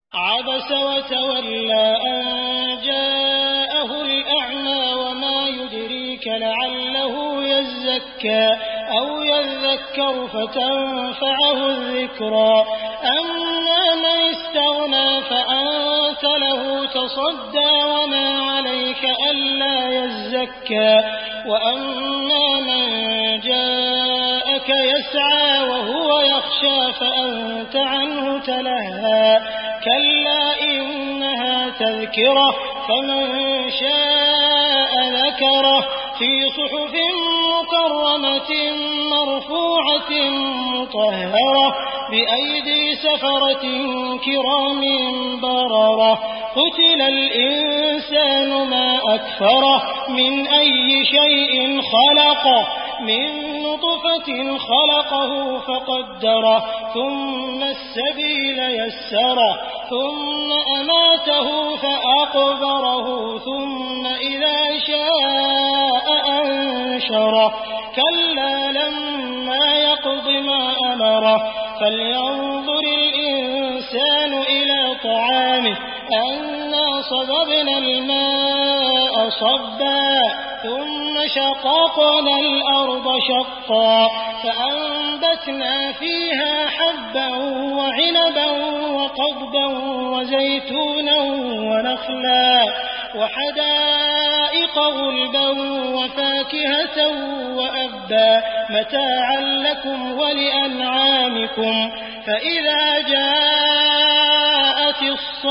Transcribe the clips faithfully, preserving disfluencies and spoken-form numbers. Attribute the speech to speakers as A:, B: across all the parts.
A: عبس وتولى أن جاءه الأعمى وما يدريك لعله يزكى أو يذكر فتنفعه الذكرى أما من استغنى فأنت له تصدى وما عليك ألا يزكى وأما من جاءك يسعى وهو يخشى فأنت عنه تلهى كلا إنها تذكرة فمن شاء ذكره في صحف مكرمة مرفوعة مطهرة بأيدي سفرة كرام بررة قتل الإنسان ما أكفره من أي شيء خلقه من نطفة خلقه فقدره ثم السبيل يسره ثم أماته فأقبره ثم إذا شاء أنشره كلا لما يقض ما أمره فلينظر الإنسان إلى طعامه أنا صببنا الماء صبا ثم شققنا الأرض شقا فأنبتنا فيها حبا وعنبا وقضبا وزيتونا ونخلا وحدائق غلبا وفاكهة وأبا متاعا لكم ولأنعامكم فإذا جاءت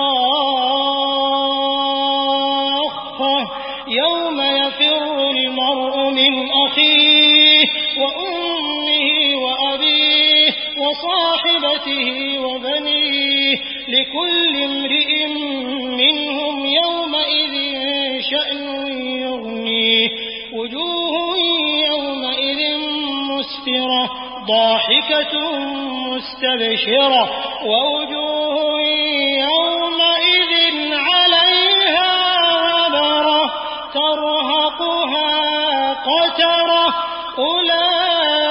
A: الصاخة يوم يفر المرء من أخيه وأمه وأبيه وصاحبته وبنيه لكل امرئ منهم يومئذ شأن يغنيه وجوه يومئذ مسفرة ضاحكة مستبشرة ووجوه يومئذ عليها غبرة ترهقها قترة أولئك